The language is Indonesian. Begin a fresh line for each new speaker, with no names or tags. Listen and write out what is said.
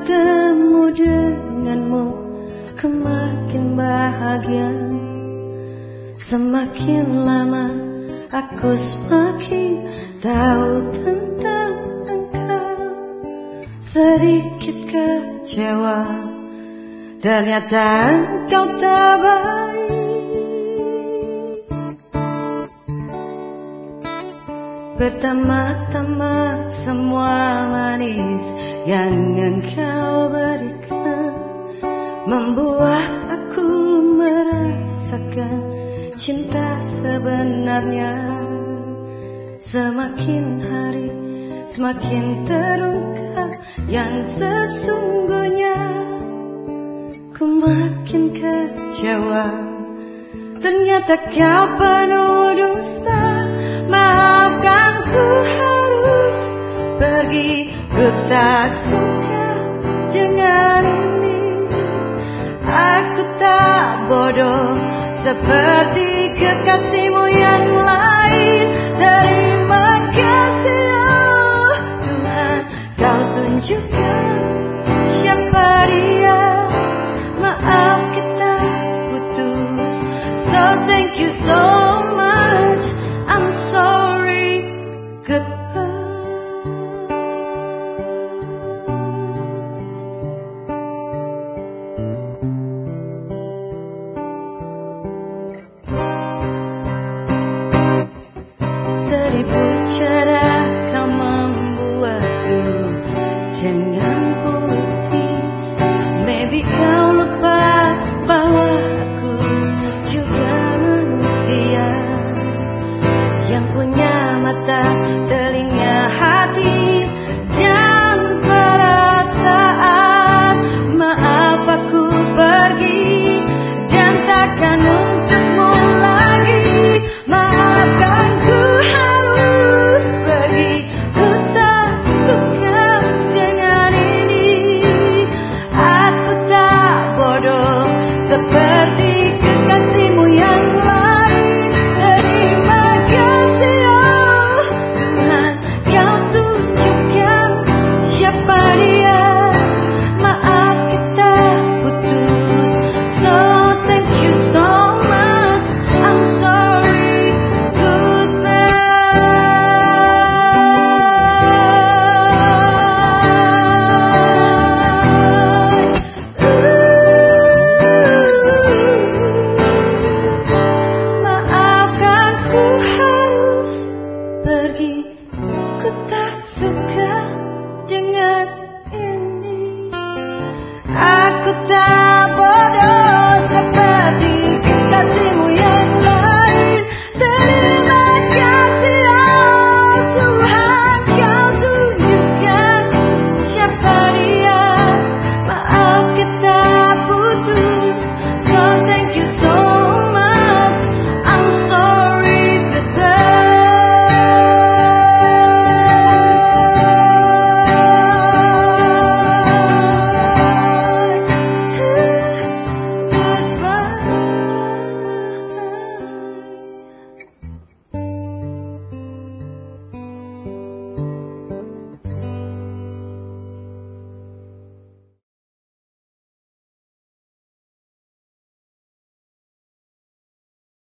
bertemu denganmu, ku makin bahagia. Semakin lama aku semakin tahu tentang engkau. Sedikit kecewa, ternyata engkau tak baik. Pertama-tama semua manis yang engkau berikan membuat aku merasakan cinta sebenarnya. Semakin hari semakin terungkap yang sesungguhnya. Ku makin kecewa, ternyata kau penuh dusta. Maafkan, ku harus pergi, ku tak suka dengan ini. Aku tak bodoh seperti